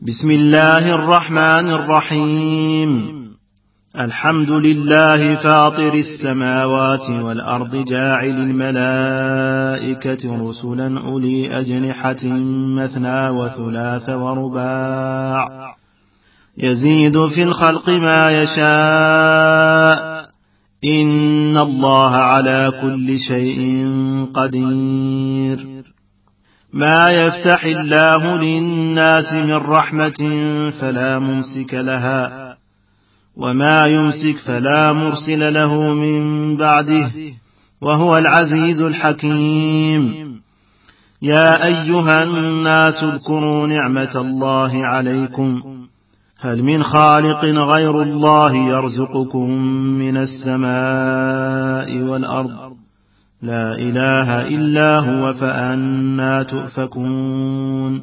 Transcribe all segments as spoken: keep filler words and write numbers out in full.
بسم الله الرحمن الرحيم. الحمد لله فاطر السماوات والأرض جاعل الملائكة رسلا أولي أجنحة مثنى وثلاث ورباع يزيد في الخلق ما يشاء إن الله على كل شيء قدير. ما يفتح الله للناس من رحمة فلا ممسك لها وما يمسك فلا مرسل له من بعده وهو العزيز الحكيم. يا أيها الناس اذكروا نعمة الله عليكم هل من خالق غير الله يرزقكم من السماء والأرض لا إله إلا هو فأنى تؤفكون.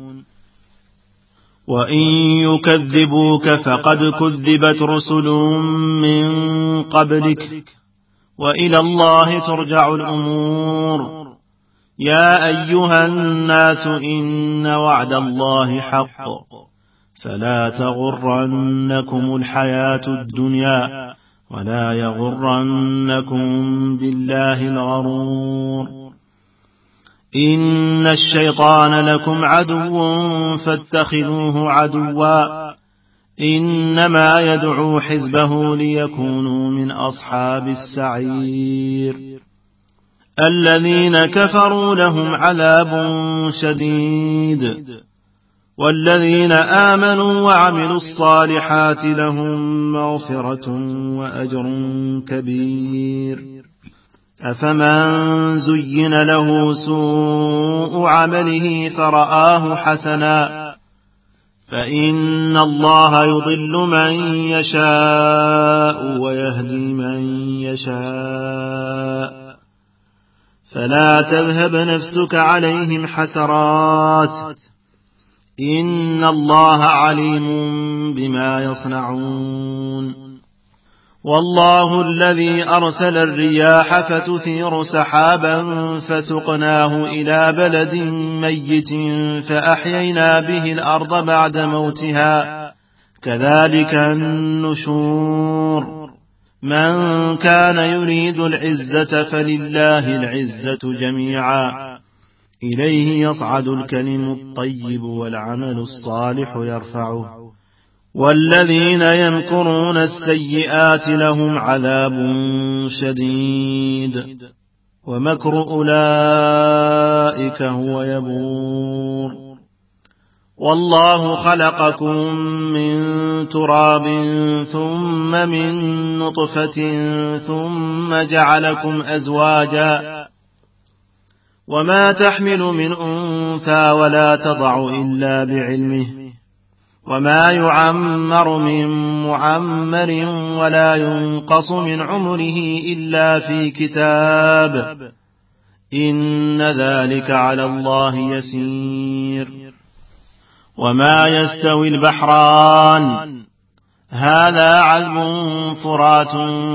وإن يكذبوك فقد كذبت رسل من قبلك وإلى الله ترجع الأمور. يا أيها الناس إن وعد الله حق فلا تغرنكم الحياة الدنيا ولا يغرنكم بالله الغرور. إن الشيطان لكم عدو فاتخذوه عدوا إنما يدعو حزبه ليكونوا من أصحاب السعير. الذين كفروا لهم عذاب شديد والذين آمنوا وعملوا الصالحات لهم مغفرة وأجر كبير. أفمن زين له سوء عمله فرآه حسنا فإن الله يضل من يشاء ويهدي من يشاء فلا تذهب نفسك عليهم حسرات إن الله عليم بما يصنعون. والله الذي أرسل الرياح فتثير سحابا فسقناه إلى بلد ميت فأحيينا به الأرض بعد موتها كذلك النشور. من كان يريد العزة فلله العزة جميعا إليه يصعد الكلم الطيب والعمل الصالح يرفعه والذين يمكرون السيئات لهم عذاب شديد ومكر أولئك هو يبور. والله خلقكم من تراب ثم من نطفة ثم جعلكم أزواجا وما تحمل من أنثى ولا تضع إلا بعلمه وما يعمر من معمر ولا ينقص من عمره إلا في كتاب إن ذلك على الله يسير. وما يستوي البحران هذا عذب فرات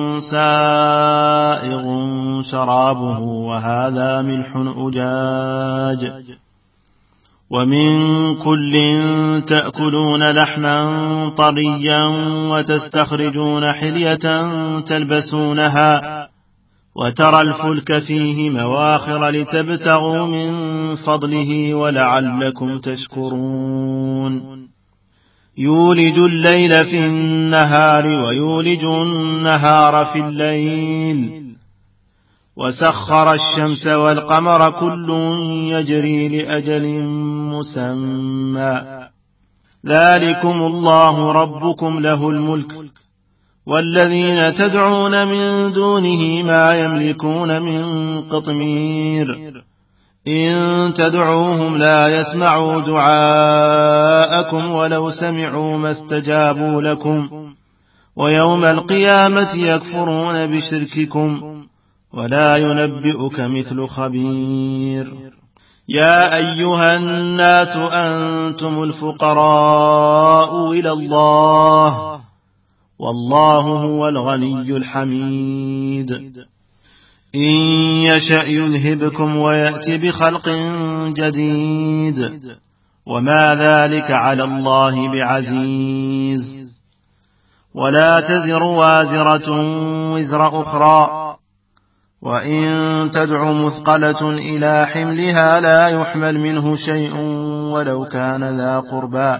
سائغ شرابه وهذا ملح أجاج ومن كل تأكلون لحما طريا وتستخرجون حلية تلبسونها وترى الفلك فيه مواخر لتبتغوا من فضله ولعلكم تشكرون. يولج الليل في النهار ويولج النهار في الليل وسخر الشمس والقمر كل يجري لأجل مسمى ذلكم الله ربكم له الملك والذين تدعون من دونه ما يملكون من قطمير إن تدعوهم لا يسمعوا دعاءكم ولو سمعوا ما استجابوا لكم ويوم القيامة يكفرون بشرككم ولا ينبئك مثل خبير. يا أيها الناس أنتم الفقراء إلى الله والله هو الغني الحميد. إن يشأ يذهبكم ويأتي بخلق جديد وما ذلك على الله بعزيز. ولا تزر وازرة وزر أخرى، وإن تدع مثقلة إلى حملها لا يحمل منه شيء ولو كان ذا قربى،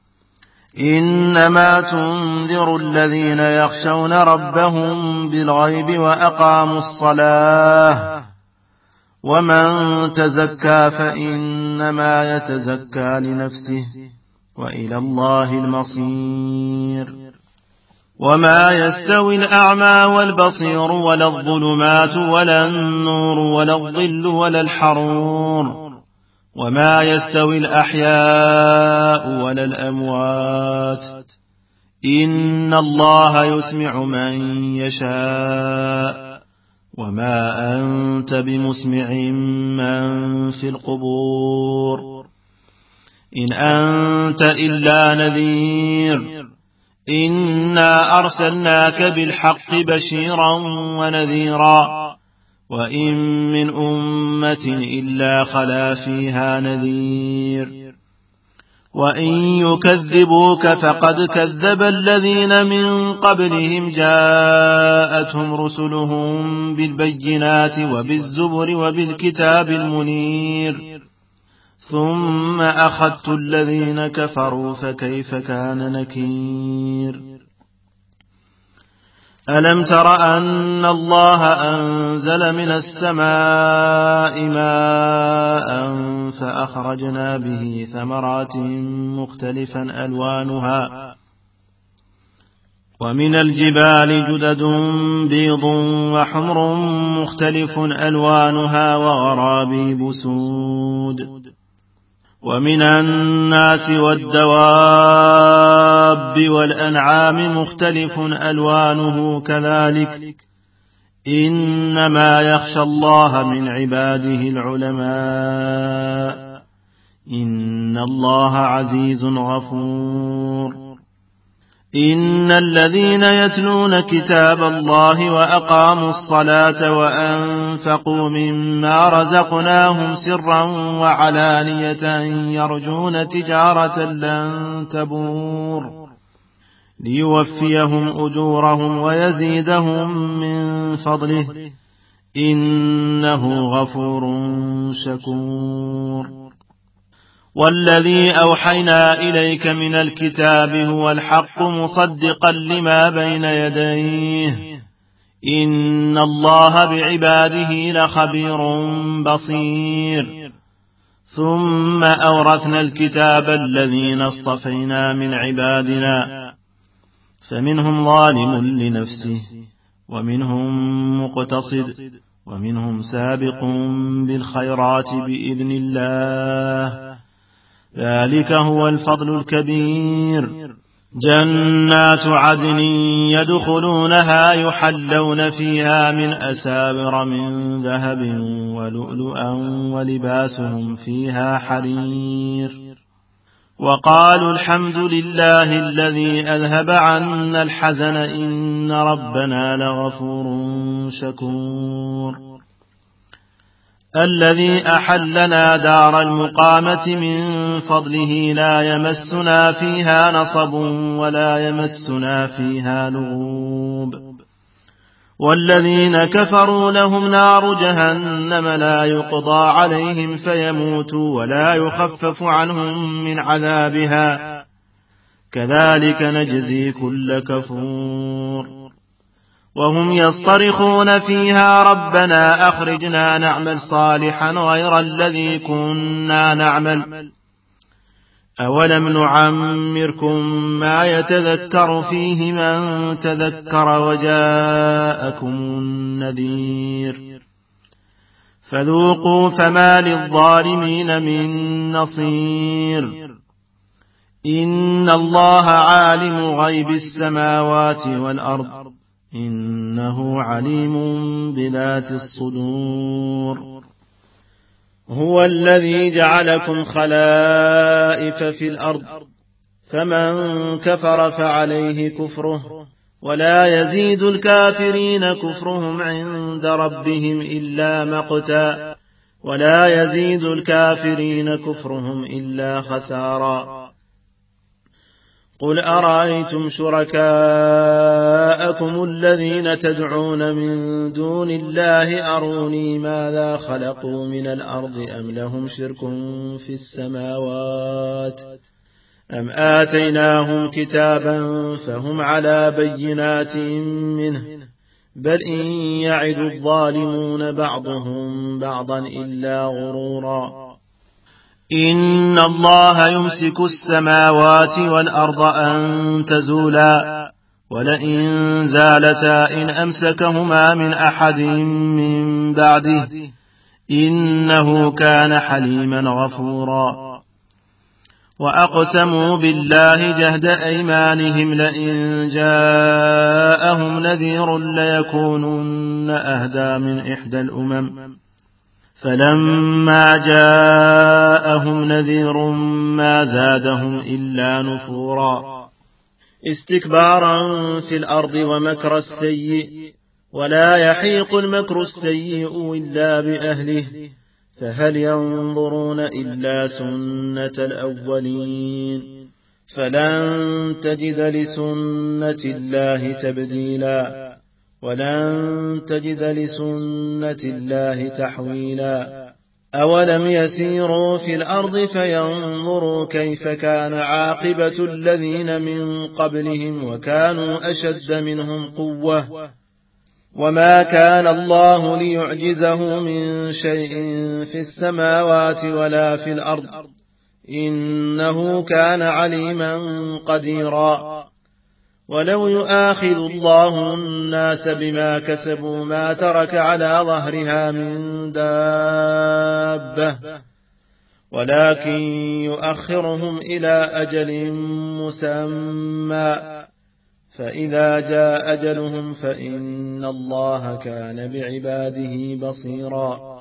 إنما تنذر الذين يخشون ربهم بالغيب وأقاموا الصلاة، ومن تزكى فإنما يتزكى لنفسه، وإلى الله المصير. وما يستوي الأعمى والبصير ولا الظلمات ولا النور ولا الظل ولا الحرور، وما يستوي الأحياء ولا الأموات، إن الله يسمع من يشاء، وما أنت بمسمع من في القبور، إن أنت إلا نذير. إنا أرسلناك بالحق بشيرا ونذيرا، وإن من أمة إلا خلا فيها نذير، وإن يكذبوك فقد كذب الذين من قبلهم جاءتهم رسلهم بالبينات وبالزبر وبالكتاب المنير، ثم أخذت الذين كفروا فكيف كان نكير. ألم تر أن الله أنزل من السماء ماء فأخرجنا به ثمرات مختلفا ألوانها، ومن الجبال جدد بيض وحمر مختلف ألوانها وغرابيب سود، ومن الناس والدواب والأنعام مختلف ألوانه كذلك، إنما يخشى الله من عباده العلماء، إن الله عزيز غفور. إن الذين يتلون كتاب الله وأقاموا الصلاة وأنفقوا مما رزقناهم سرا وعلانية يرجون تجارة لن تبور ليوفيهم أجورهم ويزيدهم من فضله، إنه غفور شكور. والذي أوحينا إليك من الكتاب هو الحق مصدقا لما بين يديه، إن الله بعباده لخبير بصير. ثم أورثنا الكتاب الذين اصطفينا من عبادنا، فمنهم ظالم لنفسه ومنهم مقتصد ومنهم سابق بالخيرات بإذن الله، ذلك هو الفضل الكبير. جنات عدن يدخلونها يحلون فيها من أساور من ذهب ولؤلؤا ولباسهم فيها حرير، وقالوا الحمد لله الذي أذهب عنا الحزن إن ربنا لغفور شكور. الذي أحلنا دار المقامة من فضله لا يمسنا فيها نصب ولا يمسنا فيها لغوب، والذين كفروا لهم نار جهنم لا يقضى عليهم فيموتوا ولا يخفف عنهم من عذابها، كذلك نجزي كل كفور. وهم يصطرخون فيها ربنا أخرجنا نعمل صالحا غير الذي كنا نعمل، أولم نعمركم ما يتذكر فيه من تذكر وجاءكم النذير، فذوقوا فما للظالمين من نصير. إن الله عالم غيب السماوات والأرض، إنه عليم بذات الصدور. هو الذي جعلكم خلائف في الأرض، فمن كفر فعليه كفره، ولا يزيد الكافرين كفرهم عند ربهم إلا مقتا، ولا يزيد الكافرين كفرهم إلا خسارا. قل أرأيتم شركاءكم الذين تدعون من دون الله أروني ماذا خلقوا من الأرض أم لهم شرك في السماوات أم آتيناهم كتابا فهم على بينات منه بل إن يعد الظالمون بعضهم بعضا إلا غرورا. إن الله يمسك السماوات والأرض أن تزولا ولئن زالتا إن أمسكهما من أحد من بعده إنه كان حليما غفورا. وأقسموا بالله جهد أيمانهم لئن جاءهم نذير ليكونن أهدى من إحدى الأمم فلما جاءهم نذير ما زادهم إلا نفورا. استكبارا في الأرض ومكر السيء ولا يحيق المكر السيء إلا بأهله فهل ينظرون إلا سنة الأولين فلن تجد لسنة الله تبديلا ولن تجد لسنة الله تحويلا. أولم يسيروا في الأرض فينظروا كيف كان عاقبة الذين من قبلهم وكانوا أشد منهم قوة وما كان الله ليعجزه من شيء في السماوات ولا في الأرض إنه كان عليما قديرا. ولو يؤاخذ الله الناس بما كسبوا ما ترك على ظهرها من دابة ولكن يؤخرهم إلى أجل مسمى فإذا جاء أجلهم فإن الله كان بعباده بصيرا.